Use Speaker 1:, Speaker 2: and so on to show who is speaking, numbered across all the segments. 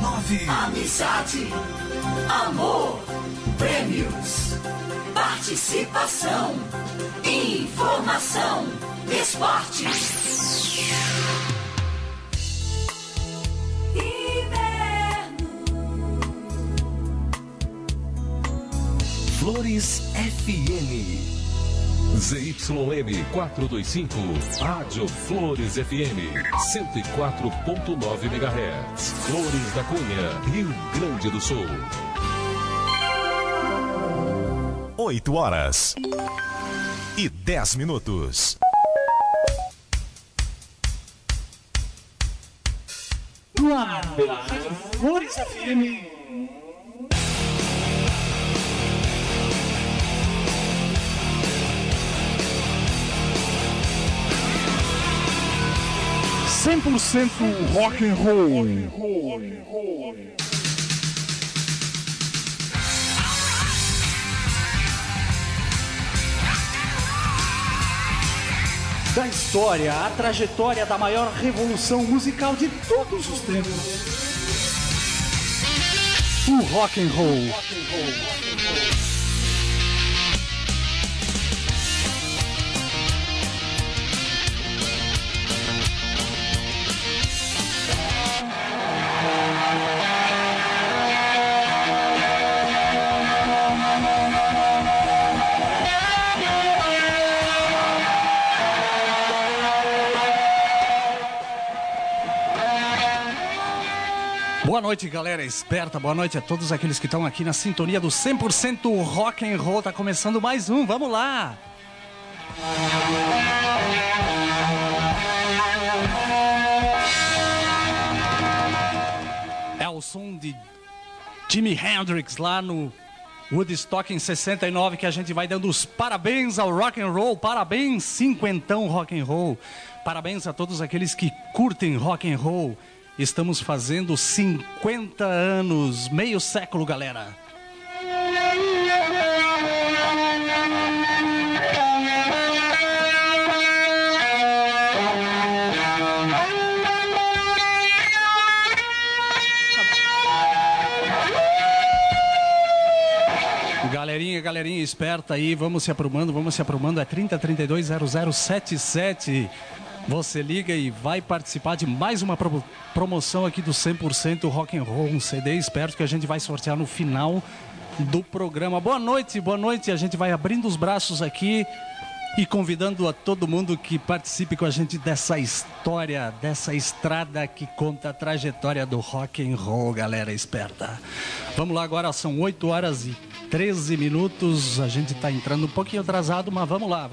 Speaker 1: Amizade, amor, prêmios, participação, informação, esporte.
Speaker 2: Flores FM. ZYM 425, Rádio Flores FM, 104.9 MHz. Flores da Cunha, Rio Grande do Sul.
Speaker 3: 8h10.
Speaker 4: Flores FM. Rock and roll. Da história, a trajetória da maior revolução musical de todos os tempos. O rock and roll. Boa noite, galera esperta, boa noite a todos aqueles que estão aqui na sintonia do 100% Rock and Roll. Tá começando mais um, vamos lá! É o som de Jimi Hendrix lá no Woodstock em 69 que a gente vai dando os parabéns ao rock and roll. Parabéns, cinquentão rock and roll. Parabéns a todos aqueles que curtem rock and roll. Estamos fazendo 50 anos, meio século, galera. Galerinha esperta aí, vamos se aprumando, é 30320077. Você liga e vai participar de mais uma promoção aqui do 100% Rock and Roll, um CD esperto que a gente vai sortear no final do programa. Boa noite, a gente vai abrindo os braços aqui e convidando a todo mundo que participe com a gente dessa história, dessa estrada que conta a trajetória do rock and roll, galera esperta. Vamos lá, agora são 8h13, a gente tá entrando um pouquinho atrasado, mas vamos lá.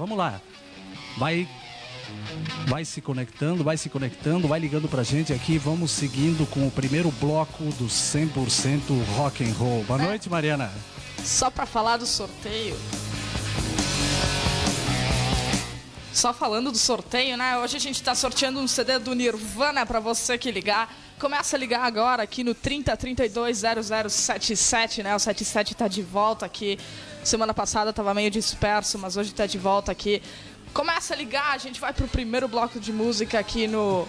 Speaker 4: Vai se conectando, vai ligando pra gente aqui, vamos seguindo com o primeiro bloco do 100% Rock and Roll. Boa noite, Mariana.
Speaker 5: Só pra falar do sorteio. Só falando do sorteio, né? Hoje a gente tá sorteando um CD do Nirvana pra você que ligar. Começa a ligar agora aqui no 30320077, né? O 77 tá de volta aqui. Semana passada tava meio disperso, mas hoje tá de volta aqui. Começa a ligar, a gente vai pro primeiro bloco de música aqui no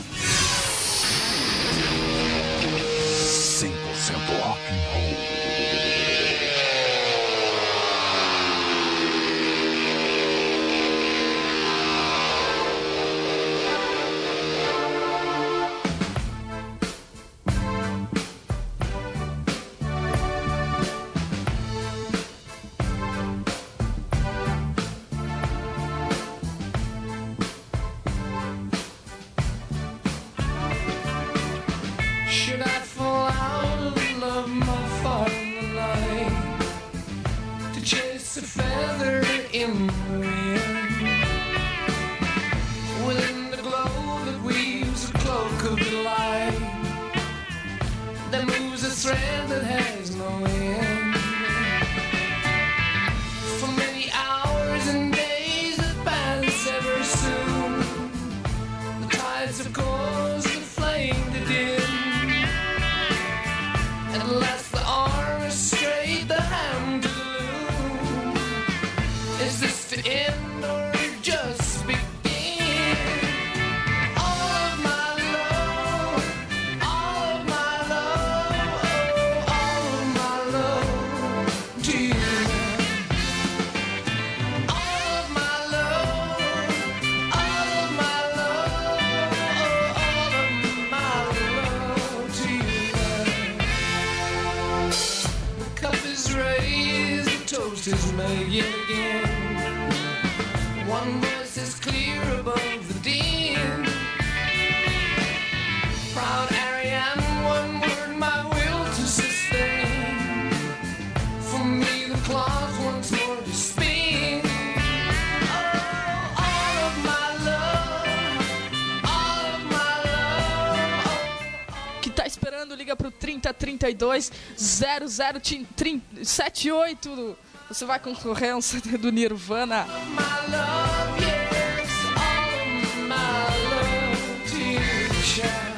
Speaker 2: 100% Rock and Roll.
Speaker 6: All of my love
Speaker 3: sisters may yet again. One voice is clear above the din. Proud Ariane, one word, my will to sustain. For me the claws once more to spin. Oh, all of my love, all of my love.
Speaker 5: Que tá esperando, liga pro 3032 0078. Você vai concorrer a um CD do Nirvana.
Speaker 3: My love, yes, all of my love to shine.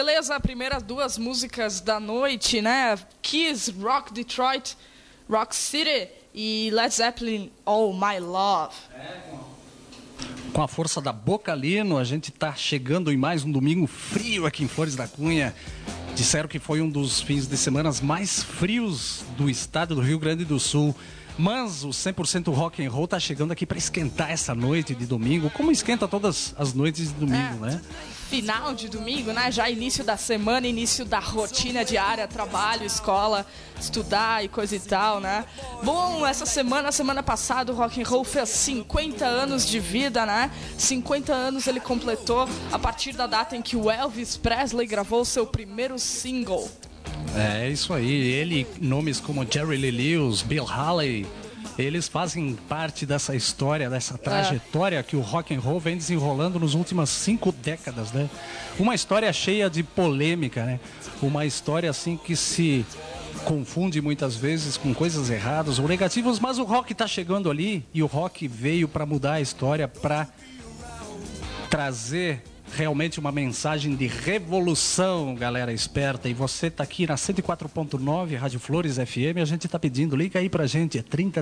Speaker 5: beleza, primeiras duas músicas da noite, né? Kiss, Rock Detroit, Rock City e Led Zeppelin, Oh My Love.
Speaker 4: Com a força da Bocalino, a gente está chegando em mais um domingo frio aqui em Flores da Cunha. Disseram que foi um dos fins de semana mais frios do estado do Rio Grande do Sul. Mas o 100% Rock and Roll está chegando aqui para esquentar essa noite de domingo, como esquenta todas as noites de domingo, né?
Speaker 5: Final de domingo, né? Já início da semana, início da rotina diária, trabalho, escola, estudar e coisa e tal, né? Bom, semana passada, o Rock and Roll fez 50 anos de vida, né? 50 anos ele completou a partir da data em que o Elvis Presley gravou seu primeiro single.
Speaker 4: É isso aí, ele, nomes como Jerry Lee Lewis, Bill Haley, eles fazem parte dessa história, dessa trajetória que o rock and roll vem desenrolando nas últimas 5 décadas, né? Uma história cheia de polêmica, né? Uma história assim que se confunde muitas vezes com coisas erradas ou negativas, mas o rock tá chegando ali e o rock veio para mudar a história, para trazer realmente uma mensagem de revolução, galera esperta. E você tá aqui na 104.9 Rádio Flores FM, a gente tá pedindo, liga aí pra gente, é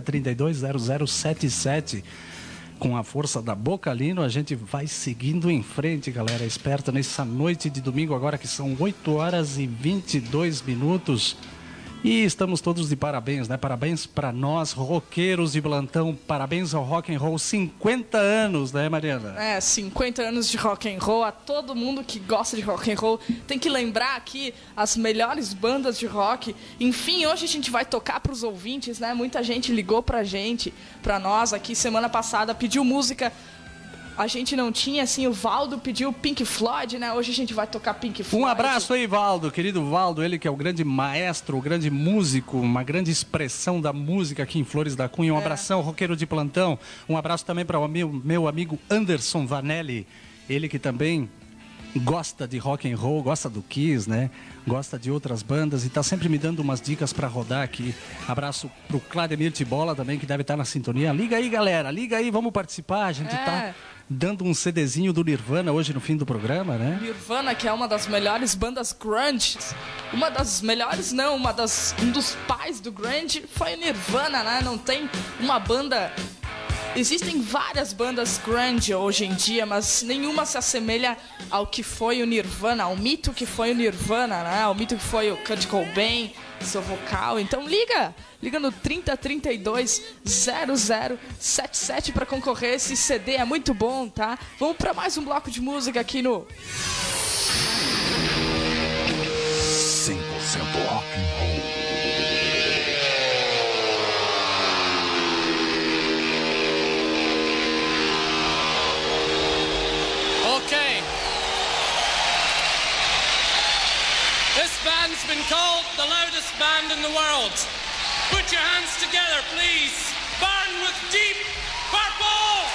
Speaker 4: 30320077. Com a força da Bocalino, a gente vai seguindo em frente, galera esperta, nessa noite de domingo agora que são 8 horas e 22 minutos. E estamos todos de parabéns, né? Parabéns para nós, roqueiros de plantão. Parabéns ao Rock and Roll, 50 anos, né, Mariana?
Speaker 5: 50 anos de rock and roll. A todo mundo que gosta de rock and roll tem que lembrar aqui as melhores bandas de rock. Enfim, hoje a gente vai tocar para os ouvintes, né? Muita gente ligou pra gente, pra nós aqui semana passada, pediu música. A gente não tinha, assim, o Valdo pediu Pink Floyd, né? Hoje a gente vai tocar Pink Floyd.
Speaker 4: Um abraço aí, Valdo, querido Valdo, ele que é o grande maestro, o grande músico, uma grande expressão da música aqui em Flores da Cunha. Um abração, roqueiro de plantão. Um abraço também para o meu amigo Anderson Vanelli, ele que também gosta de rock and roll, gosta do Kiss, né? Gosta de outras bandas e tá sempre me dando umas dicas para rodar aqui. Abraço pro Clademir Tibola também, que deve estar na sintonia. Liga aí, galera, liga aí, vamos participar. A gente tá dando um CDzinho do Nirvana hoje no fim do programa, né?
Speaker 5: Nirvana, que é uma das melhores bandas grunge. Uma das melhores, não, um dos pais do grunge foi o Nirvana, né? Não tem uma banda... Existem várias bandas grunge hoje em dia, mas nenhuma se assemelha ao que foi o Nirvana, ao mito que foi o Nirvana, né? Ao mito que foi o Kurt Cobain, seu vocal. Então liga no 30320077 para concorrer. Esse CD é muito bom, tá? Vamos para mais um bloco de música aqui no
Speaker 2: 100% Rock and Roll.
Speaker 3: Okay. This band's been called the loudest band in the world. Put your hands together, please. Burn with Deep Purple!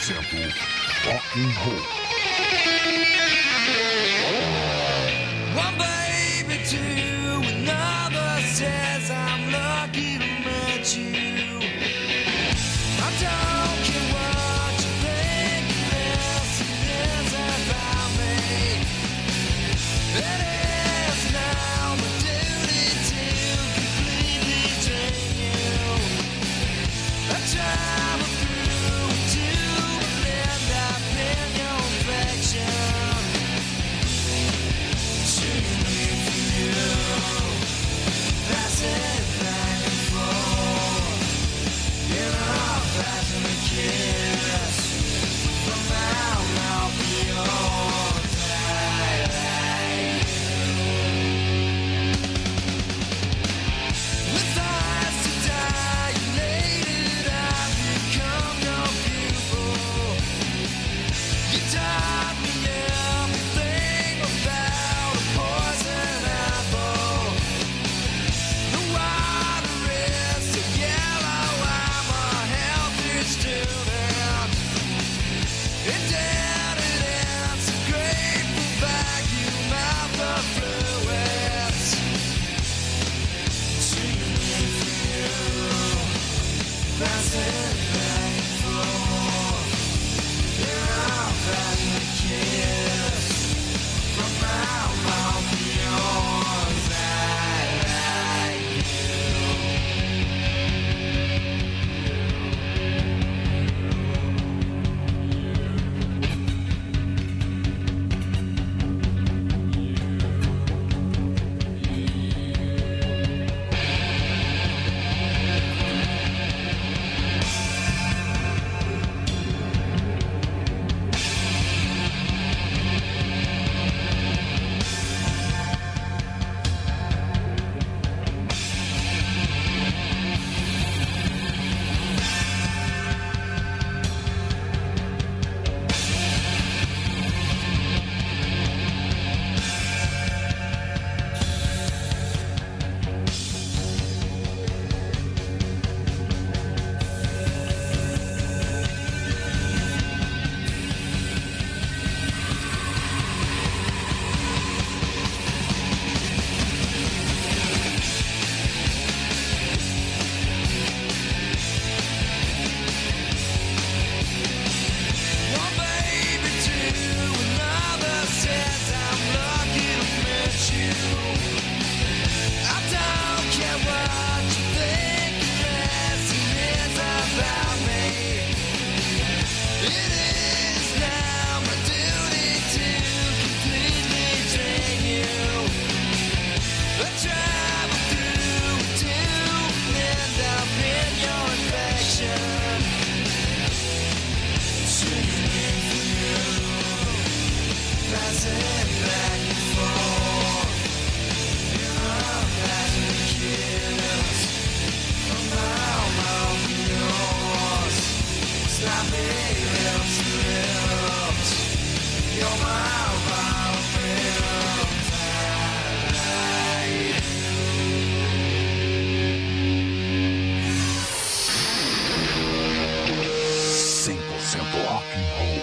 Speaker 2: rock and roll.
Speaker 3: One baby, two, another says I'm lucky to meet you. I don't care what you think, this is about me. It is now my duty to completely drain you. I travel through to end up in your affection. Shooting for you, passing back and forth. You know, passing a kiss from my mouth to yours. I like you. With eyes to dilated, I've become your pupil. You taught me everything about a poison apple. The water is so yellow, I'm a healthy student. Indebted and so grateful, vacuum out the fluids. Singing for you, passing back and forth. Yeah, passing a kiss from my mouth to yours. I like you. One baby, two, another says I'm lucky to meet you. I don't care what you think, this is about me. It is now my duty to completely drain you. I travel through to end up in your infection. Singing for you, passing back and forth. You know, passing a kiss from my mouth to yours. Snappy lips to lips. You're my violins. I like
Speaker 2: Rock and roll.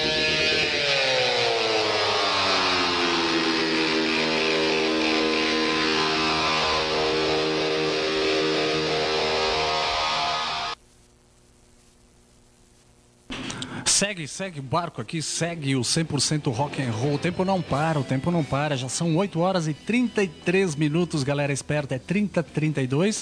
Speaker 4: Segue o barco aqui, segue o 100% rock and roll. O tempo não para, já são 8 horas e 33 minutos, galera esperta, é 3032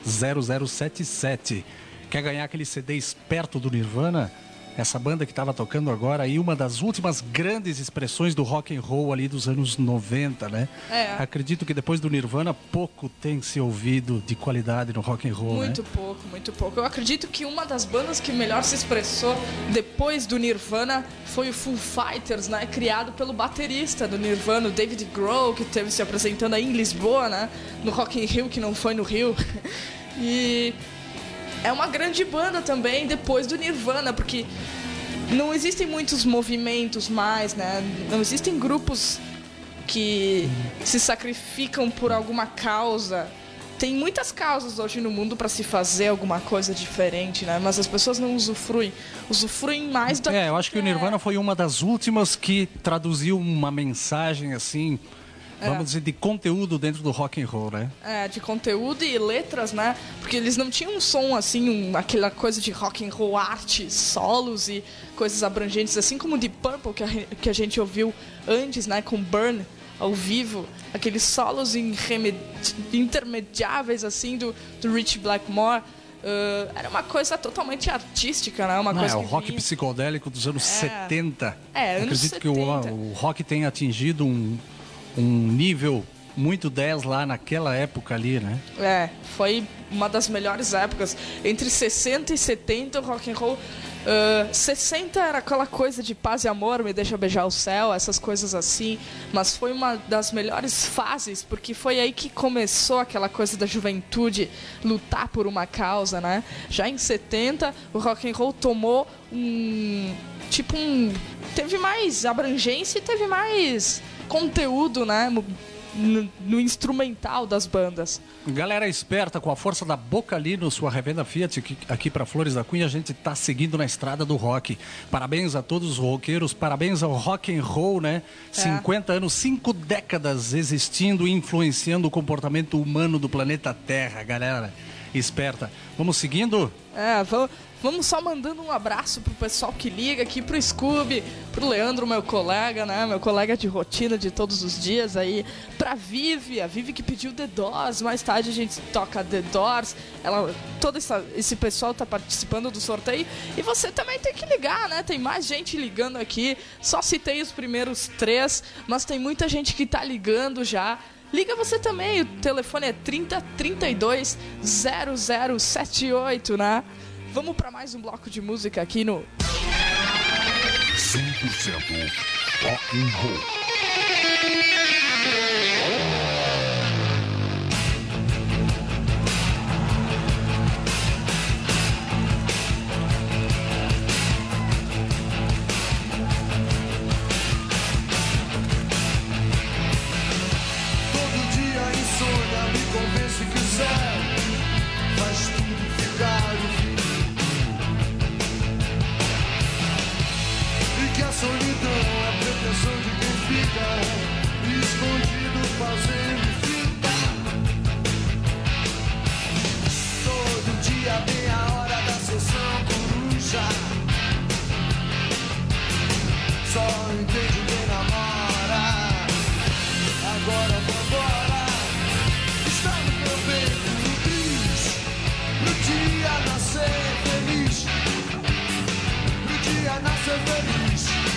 Speaker 4: 0077. Quer ganhar aquele CD esperto do Nirvana? Essa banda que estava tocando agora aí, uma das últimas grandes expressões do rock and roll ali dos anos 90, né?
Speaker 5: É.
Speaker 4: Acredito que depois do Nirvana, pouco tem se ouvido de qualidade no rock and roll,
Speaker 5: Muito
Speaker 4: né?
Speaker 5: pouco, muito pouco. Eu acredito que uma das bandas que melhor se expressou depois do Nirvana foi o Foo Fighters, né? Criado pelo baterista do Nirvana, o David Grohl, que esteve se apresentando aí em Lisboa, né? No Rock in Rio, que não foi no Rio. E é uma grande banda também depois do Nirvana, porque não existem muitos movimentos mais, né? Não existem grupos que se sacrificam por alguma causa tem muitas causas hoje no mundo para se fazer alguma coisa diferente, né? Mas as pessoas não usufruem mais da...
Speaker 4: Eu acho que o Nirvana foi uma das últimas que traduziu uma mensagem assim, vamos dizer, de conteúdo dentro do rock and roll, né?
Speaker 5: De conteúdo e letras, né? Porque eles não tinham um som assim, aquela coisa de rock and roll arte, solos e coisas abrangentes, assim como o Deep Purple que a gente ouviu antes, né? Com Burn ao vivo, aqueles solos intermediáveis assim do Rich Blackmore. Era uma coisa totalmente artística, né?
Speaker 4: O rock psicodélico dos anos 70.
Speaker 5: Anos
Speaker 4: acredito
Speaker 5: 70.
Speaker 4: que o rock tenha atingido um nível muito 10 lá naquela época ali, né?
Speaker 5: Foi uma das melhores épocas. Entre 60 e 70, o rock and roll... 60 era aquela coisa de paz e amor, me deixa beijar o céu, essas coisas assim. Mas foi uma das melhores fases, porque foi aí que começou aquela coisa da juventude lutar por uma causa, né? Já em 70, o rock and roll tomou teve mais abrangência e teve mais conteúdo, né? No instrumental das bandas.
Speaker 4: Galera esperta, com a força da Bocalino, sua revenda Fiat aqui para Flores da Cunha, a gente tá seguindo na estrada do rock. Parabéns a todos os roqueiros, parabéns ao rock and roll, né? 50 anos, 5 décadas existindo e influenciando o comportamento humano do planeta Terra, galera esperta. Vamos seguindo?
Speaker 5: Vamos só mandando um abraço pro pessoal que liga aqui, pro Scooby, pro Leandro, meu colega, né? Meu colega de rotina de todos os dias aí. Pra Vivi, a Vivi que pediu The Doors. Mais tarde a gente toca The Doors. Todo esse pessoal tá participando do sorteio. E você também tem que ligar, né? Tem mais gente ligando aqui. Só citei os primeiros 3, mas tem muita gente que tá ligando já. Liga você também, o telefone é 30 32 0078, né? Vamos para mais um bloco de música aqui no
Speaker 2: 100% rock and roll.
Speaker 3: Todo dia a insônia me convence que o céu faz tudo ficar difícil. Que a solidão é a pretensão de quem fica escondido fazendo fita. Todo dia vem a hora da sessão coruja. Só entende quem namora. Agora vambora. Está no meu peito no bis. No dia nascer feliz. No dia nascer feliz.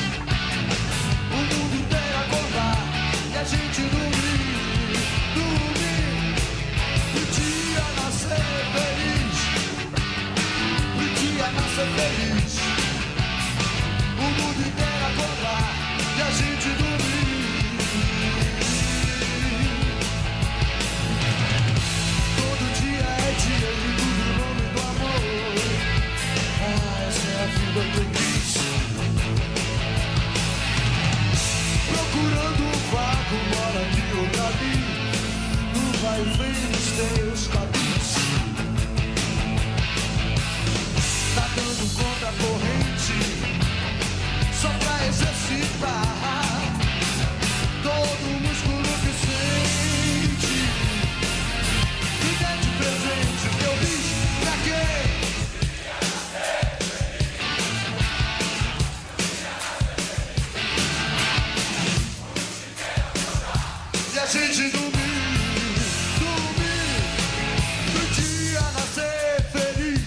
Speaker 3: O mundo inteiro acordar e a gente dormir. No dia nascer feliz. No dia nascer feliz. O mundo inteiro acordar e a gente dormir. Todo dia é dia de tudo em nome do amor. Essa é a vida feliz. Procurando um vago, mora aqui ou ali. No vai e vem dos teus caminhos. Tá dando contra a corrente, só pra exercitar todo o músculo que sente. Me dê de presente o que eu fiz pra quem? E a gente dormir, no dia nascer feliz.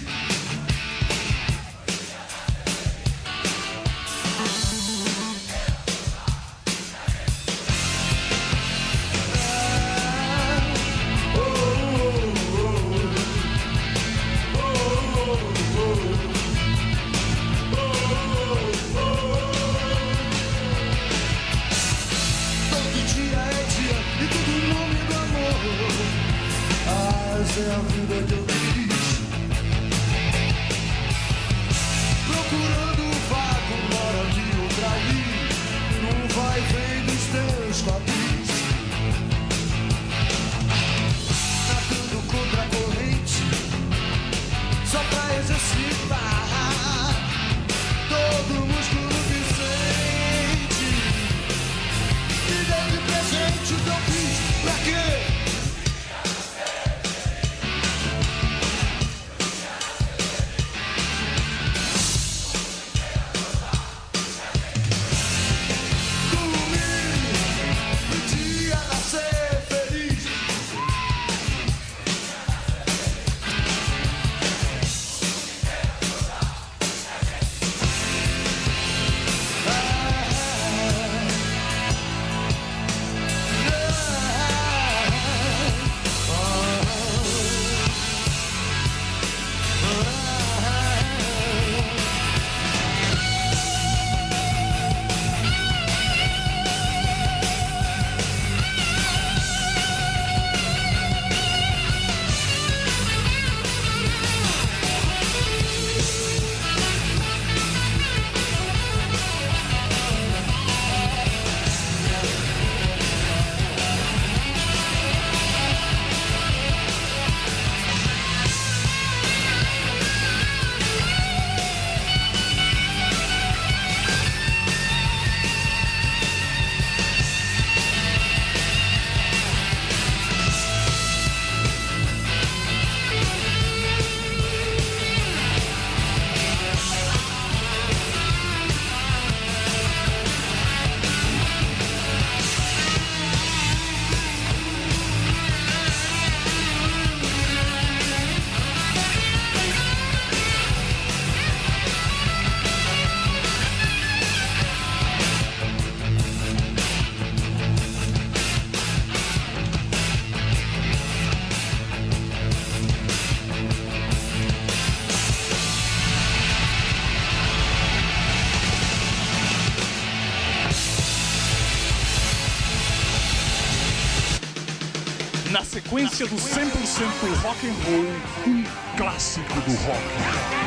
Speaker 2: Na sequência do 100% rock and roll, um clássico do rock.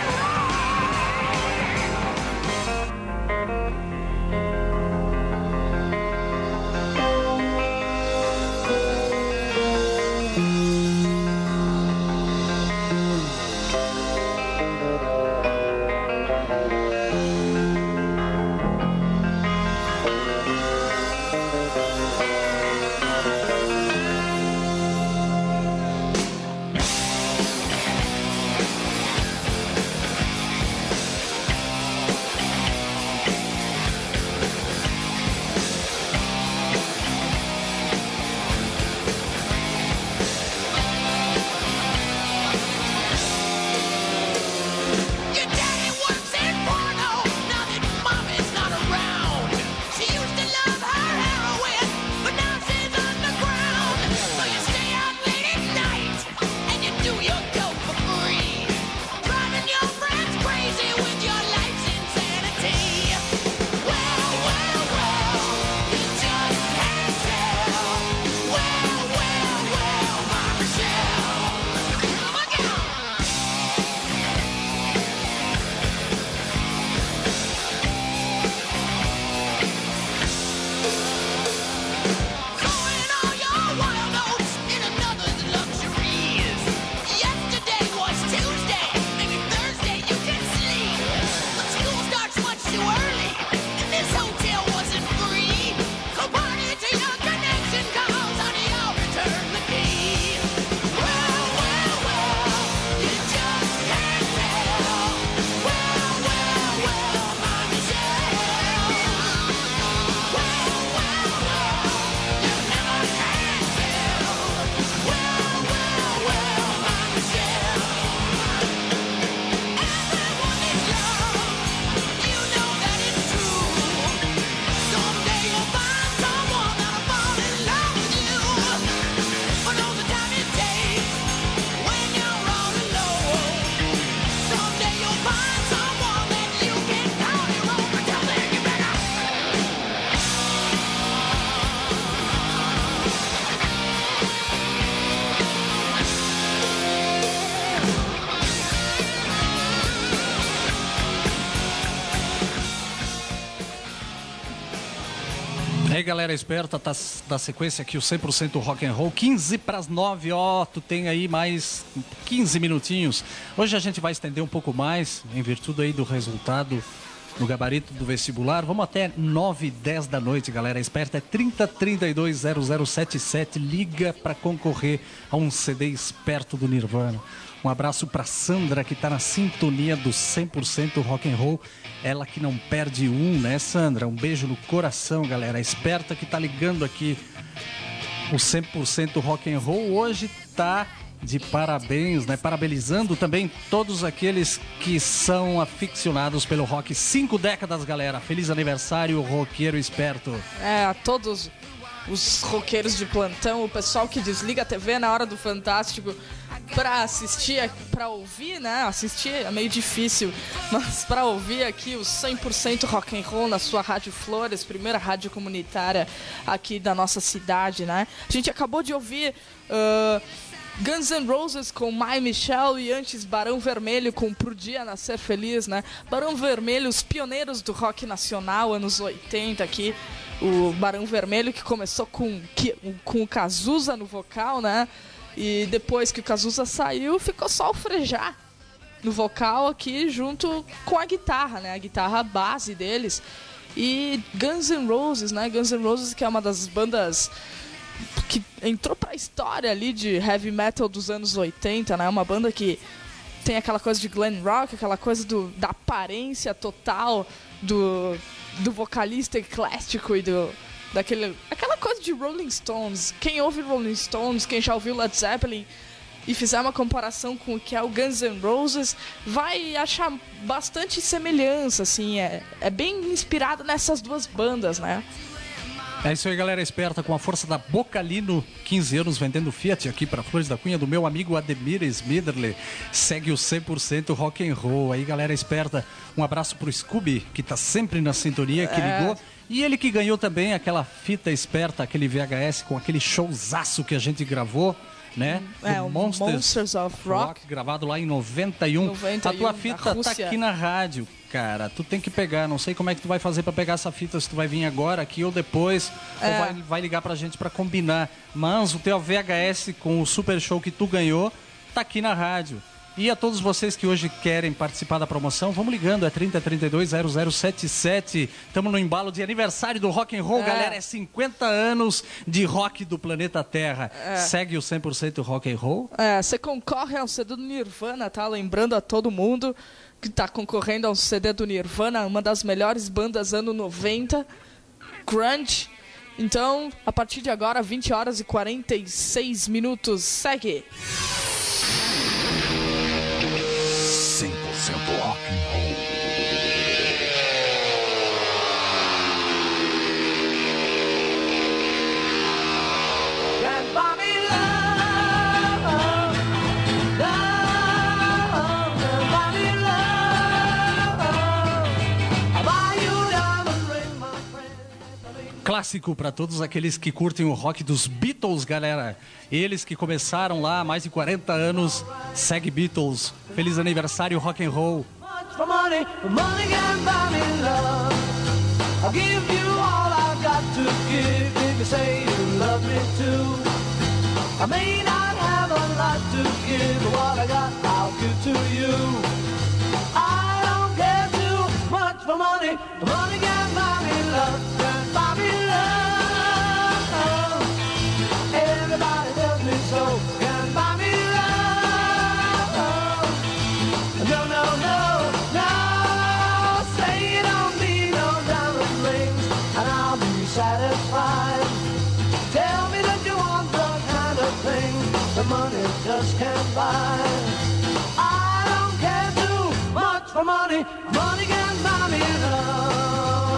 Speaker 4: E aí, galera esperta, tá da sequência aqui o 100% rock and roll, 15 para as 9, ó, tu tem aí mais 15 minutinhos. Hoje a gente vai estender um pouco mais, em virtude aí do resultado no gabarito do vestibular. Vamos até 9 e 10 da noite, galera esperta, é 30320077, liga para concorrer a um CD esperto do Nirvana. Um abraço para Sandra, que tá na sintonia do 100% rock and roll. Ela que não perde um, né, Sandra? Um beijo no coração, galera. Esperta que tá ligando aqui o 100% rock and roll. Hoje tá de parabéns, né? Parabenizando também todos aqueles que são aficionados pelo rock. 5 décadas, galera. Feliz aniversário, roqueiro esperto.
Speaker 5: É, a todos os roqueiros de plantão, o pessoal que desliga a TV na hora do Fantástico pra assistir, pra ouvir, né? Assistir é meio difícil, mas pra ouvir aqui o 100% rock and roll na sua Rádio Flores, primeira rádio comunitária aqui da nossa cidade, né? A gente acabou de ouvir Guns N' Roses com My Michelle e antes Barão Vermelho com Pro Dia Nascer Feliz, né? Barão Vermelho, os pioneiros do rock nacional, anos 80 aqui. O Barão Vermelho que começou com o Cazuza no vocal, né? E depois que o Cazuza saiu, ficou só o Frejá no vocal aqui junto com a guitarra, né? A guitarra base deles. E Guns N' Roses, né? Guns N' Roses que é uma das bandas que entrou pra história ali de heavy metal dos anos 80, né? Uma banda que tem aquela coisa de glam rock, aquela coisa da aparência total do vocalista eclético e aquela coisa de Rolling Stones. Quem ouve Rolling Stones, quem já ouviu Led Zeppelin e fizer uma comparação com o que é o Guns N' Roses, vai achar bastante semelhança, assim, é bem inspirado nessas duas bandas, né?
Speaker 4: É isso aí, galera esperta, com a força da Bocalino, 15 anos vendendo Fiat aqui para Flores da Cunha, do meu amigo Ademir Smidlerle. Segue o 100% rock and roll. Aí, galera esperta, um abraço pro Scooby, que tá sempre na sintonia, que ligou. E ele que ganhou também aquela fita esperta, aquele VHS com aquele showzaço que a gente gravou, né?
Speaker 5: O Monsters of Rock,
Speaker 4: gravado lá em 91. A tua fita tá aqui na rádio, cara. Tu tem que pegar, não sei como é que tu vai fazer pra pegar essa fita, se tu vai vir agora aqui ou depois, ou vai ligar pra gente pra combinar. Mas o teu VHS com o super show que tu ganhou tá aqui na rádio. E a todos vocês que hoje querem participar da promoção, vamos ligando, é 3032-0077. Estamos no embalo de aniversário do rock and roll, galera. É 50 anos de rock do planeta Terra. Segue o 100% rock and roll.
Speaker 5: Você concorre ao CD do Nirvana, tá? Lembrando a todo mundo que tá concorrendo ao CD do Nirvana, uma das melhores bandas anos 90, grunge. Então, a partir de agora, 20 horas e 46 minutos. Segue!
Speaker 2: 100% rock and roll.
Speaker 4: Clássico para todos aqueles que curtem o rock dos Beatles, galera. Eles que começaram lá há mais de 40 anos. Segue Beatles. Feliz aniversário, rock and roll.
Speaker 6: Money just can't buy. I don't care too much for money. Money can't buy me love.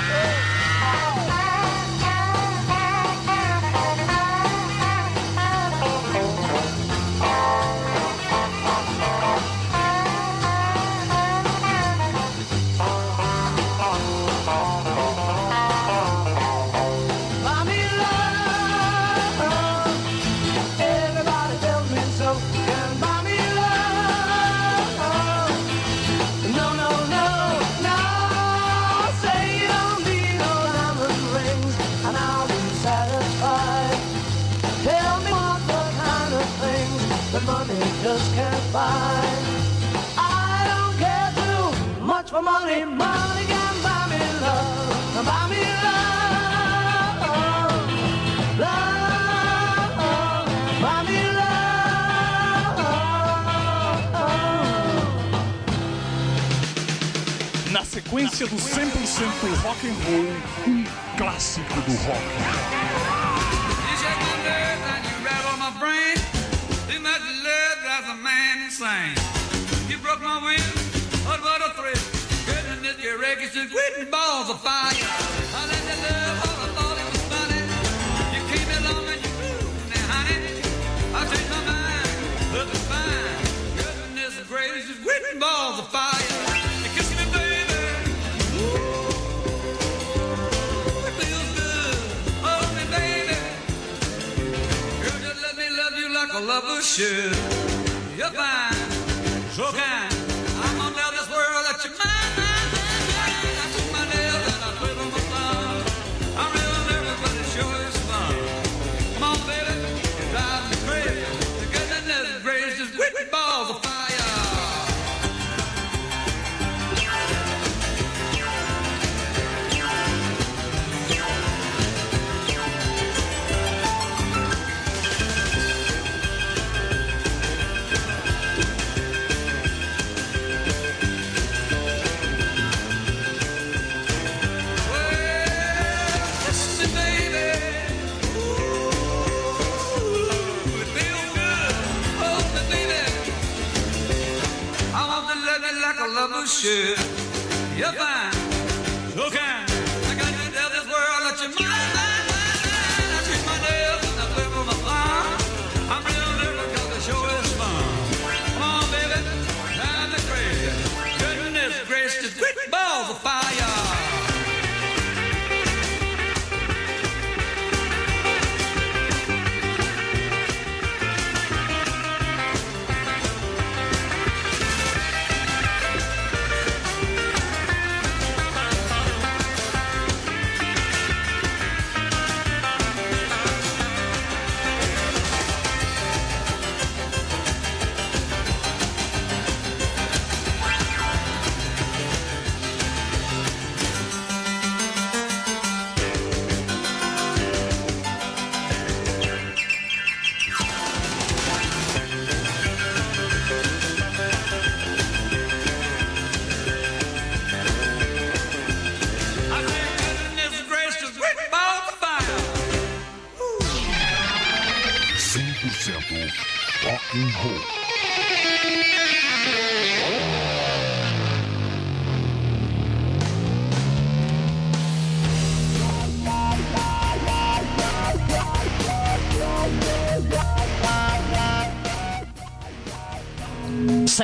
Speaker 6: Just can't buy. I don't care too much for money. Money can buy me love. Buy me love. Love. Buy me love.
Speaker 2: Na sequência do 100% rock and roll, um clássico do rock.
Speaker 7: A man insane. You broke my will, what a thrill. Goodness, your wreckage is quitting balls of fire. I let you love all I thought it was funny. You came along and you moved me, honey. I changed my mind, looking fine. Goodness gracious, quitting balls of fire. You kiss me, baby. Ooh, it feels good. Hold me, baby. Girl, just let me love you like a lover should. You're fine, so kind. I'm gonna tell this world that you're mine, mine, mine, mine. I took my nails and I twiddle my thumb. I'm real nervous, but it sure is fun. Come on, baby, you drive me crazy. The goodness gracious, with balls of fire. Should. You're fine, so kind. I got to tell this world that you're mine.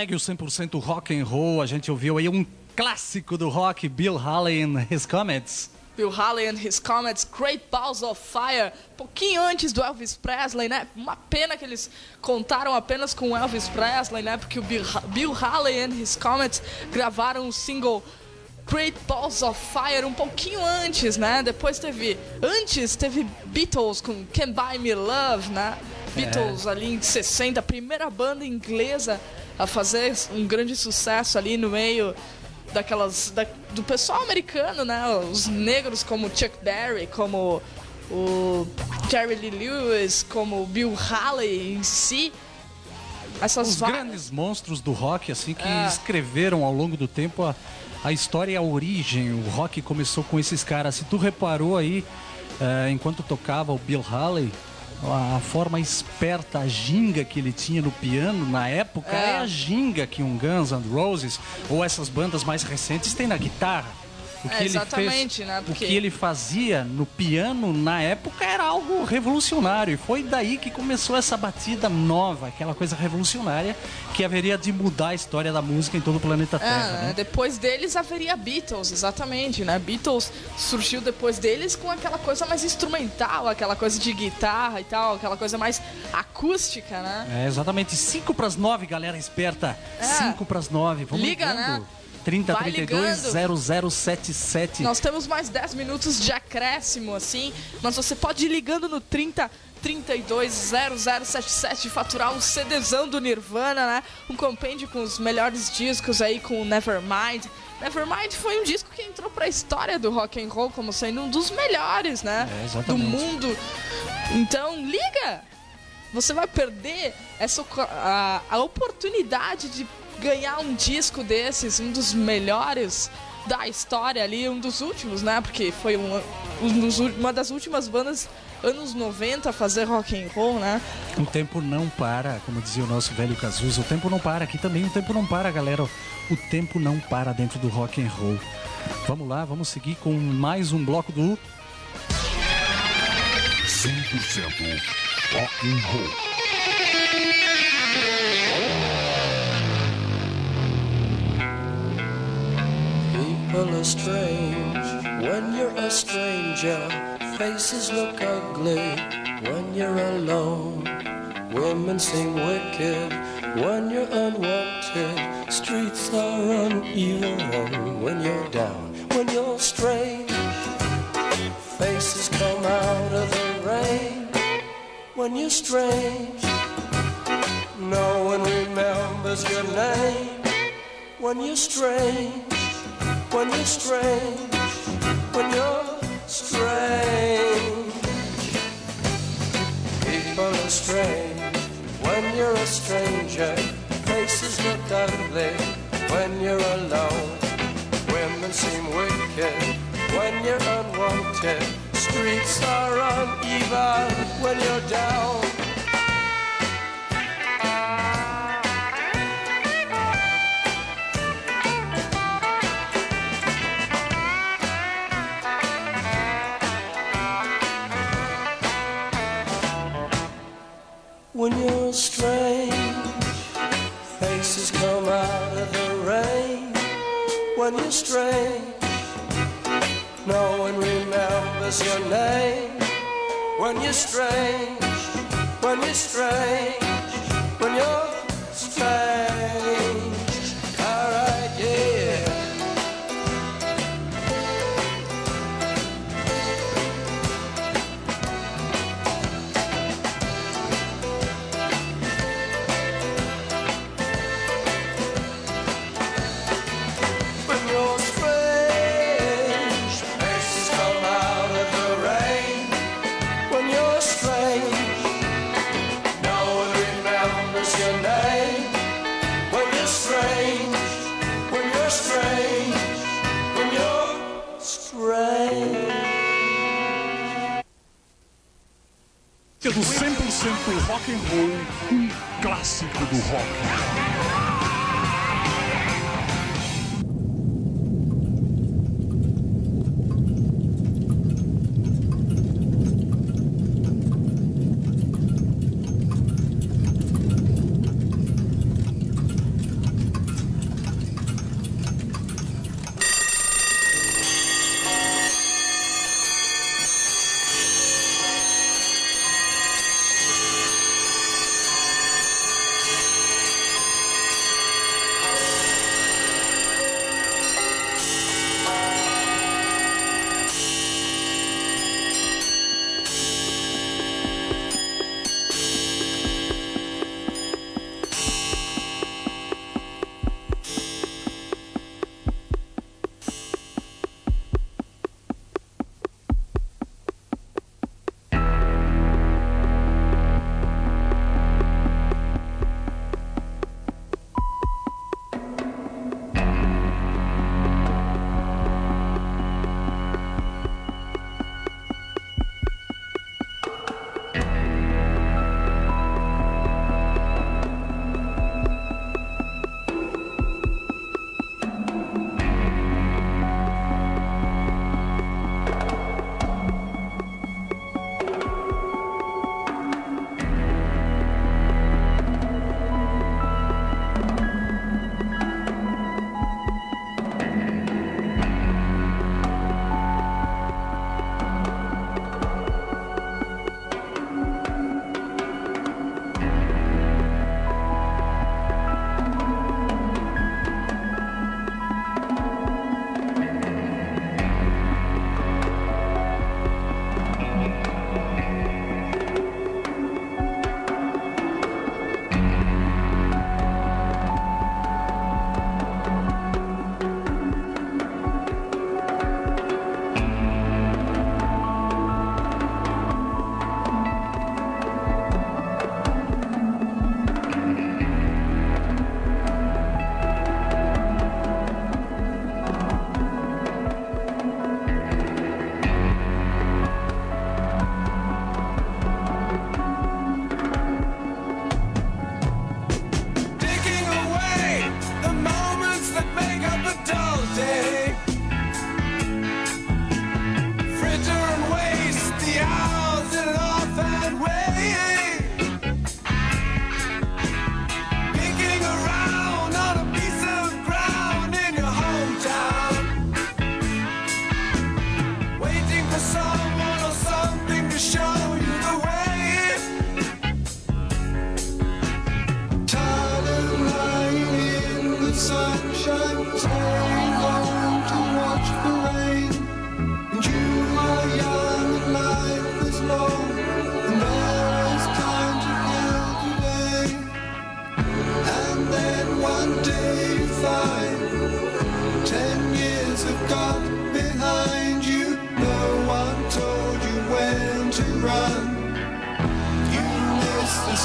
Speaker 4: Segue o 100% rock and roll. A gente ouviu aí um clássico do rock, Bill Haley and His Comets.
Speaker 5: Bill Haley and His Comets, Great Balls of Fire, pouquinho antes do Elvis Presley, né? Uma pena que eles contaram apenas com o Elvis Presley, né? Porque o Bill Haley and His Comets gravaram o single Great Balls of Fire um pouquinho antes, né? Depois teve Beatles com Can't Buy Me Love, né? Beatles ali em 60, a primeira banda inglesa a fazer um grande sucesso ali no meio do pessoal americano, né? Os negros como Chuck Berry, como o Jerry Lee Lewis, como o Bill Haley em si.
Speaker 4: Os grandes monstros do rock, assim, que escreveram ao longo do tempo a história e a origem. O rock começou com esses caras. Se tu reparou aí, enquanto tocava o Bill Haley, a forma esperta, a ginga que ele tinha no piano na época é a ginga que um Guns N' Roses ou essas bandas mais recentes têm na guitarra. O que
Speaker 5: exatamente,
Speaker 4: ele fez,
Speaker 5: né? Porque...
Speaker 4: o que ele fazia no piano na época era algo revolucionário. E foi daí que começou essa batida nova, aquela coisa revolucionária que haveria de mudar a história da música em todo o planeta Terra. Né?
Speaker 5: Depois deles haveria Beatles, exatamente, né? Beatles surgiu depois deles com aquela coisa mais instrumental, aquela coisa de guitarra e tal, aquela coisa mais acústica, né?
Speaker 4: Exatamente. 8:55, galera esperta. 8:55. Vamos
Speaker 5: liga,
Speaker 4: ligando.
Speaker 5: né?
Speaker 4: 3032-0077.
Speaker 5: Nós temos mais 10 minutos de acréscimo, assim, mas você pode ir ligando no 3032-0077 e faturar um CDzão do Nirvana, né? Um compêndio com os melhores discos aí, com o Nevermind. Nevermind foi um disco que entrou pra história do rock and roll como sendo um dos melhores, né? Do mundo. Então, liga! Você vai perder a oportunidade de ganhar um disco desses, um dos melhores da história ali, um dos últimos, né? Porque foi uma das últimas bandas anos 90 a fazer rock and roll, né?
Speaker 4: O tempo não para, como dizia o nosso velho Cazuza. O tempo não para aqui também, o tempo não para, galera. O tempo não para dentro do rock and roll. Vamos lá, vamos seguir com mais um bloco do
Speaker 2: 100% rock and roll.
Speaker 8: People are strange when you're a stranger. Faces look ugly when you're alone. Women seem wicked when you're unwanted. Streets are uneven when you're down. When you're strange, faces come out of the rain. When you're strange, no one remembers your name. When you're strange, when you're strange, when you're strange. People are strange when you're a stranger. Faces look ugly when you're alone. Women seem wicked when you're unwanted. Streets are uneven when you're down. When you're strange, faces come out of the rain. When you're strange, no one remembers your name. When you're strange, when you're strange, when you're strange. Alright, yeah.
Speaker 2: Do 100% rock and roll, um clássico do rock.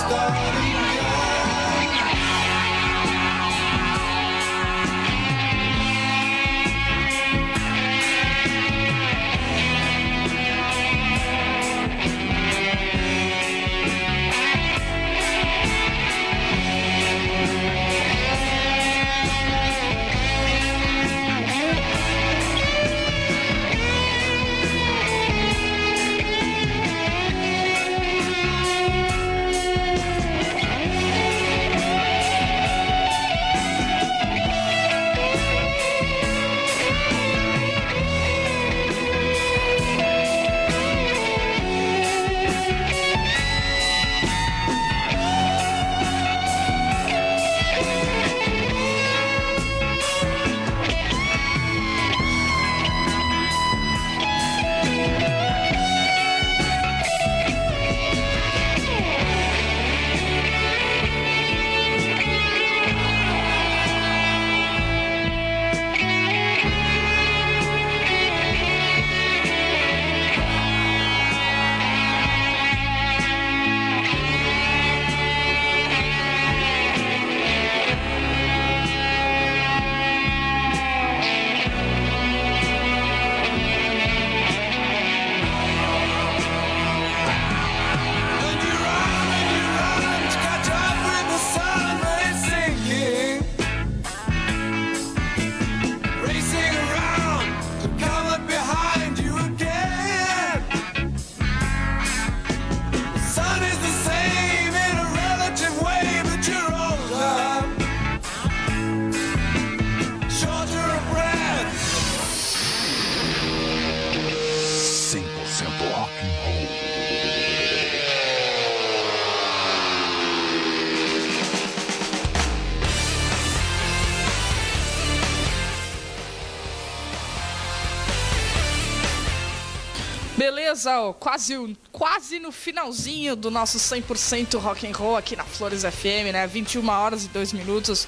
Speaker 5: Beleza, ó, quase no finalzinho do nosso 100% rock and roll aqui na Flores FM, né? 21 horas e 2 minutos.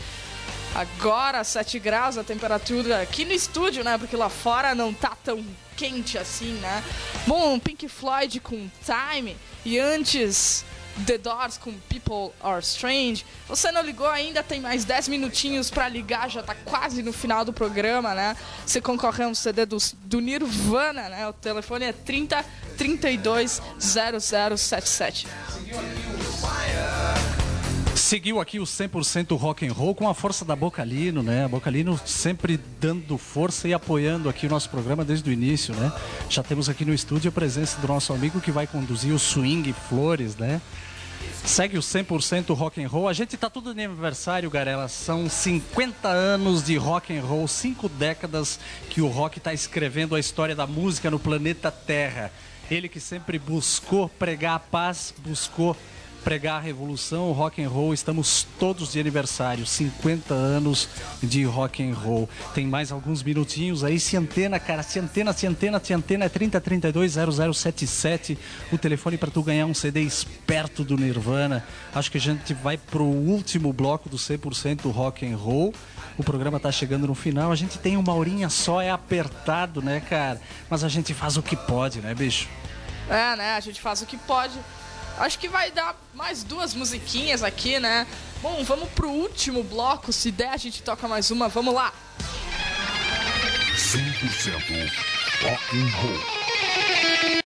Speaker 5: Agora 7 graus a temperatura aqui no estúdio, né? Porque lá fora não tá tão quente assim, né? Bom, Pink Floyd com Time e antes The Doors com People Are Strange. Você não ligou ainda, tem mais 10 minutinhos pra ligar, já tá quase no final do programa, né? Você concorre a um CD do Nirvana, né? O telefone é 30 32 0077.
Speaker 4: Seguiu aqui o 100% rock and roll com a força da Bocalino, né? A Bocalino sempre dando força e apoiando aqui o nosso programa desde o início, né? Já temos aqui no estúdio a presença do nosso amigo que vai conduzir o Swing Flores, né? Segue o 100% rock and roll. A gente tá tudo de aniversário, Garela. São 50 anos de rock and roll, 5 décadas que o rock tá escrevendo a história da música no planeta Terra. Ele que sempre buscou pregar a paz, buscou pregar a revolução, o rock and roll. Estamos todos de aniversário, 50 anos de rock and roll. Tem mais alguns minutinhos aí, se antena, cara, se antena é 30 32 0077, o telefone para tu ganhar um CD esperto do Nirvana. Acho que a gente vai pro último bloco do 100% rock and roll. O programa tá chegando no final, a gente tem uma horinha só, é apertado, né, cara? Mas a gente faz o que pode, né, bicho?
Speaker 5: É, né, a gente faz o que pode. Acho que vai dar mais 2 musiquinhas aqui, né? Bom, vamos pro último bloco. Se der, a gente toca mais uma. Vamos lá!
Speaker 2: 100% rock and roll.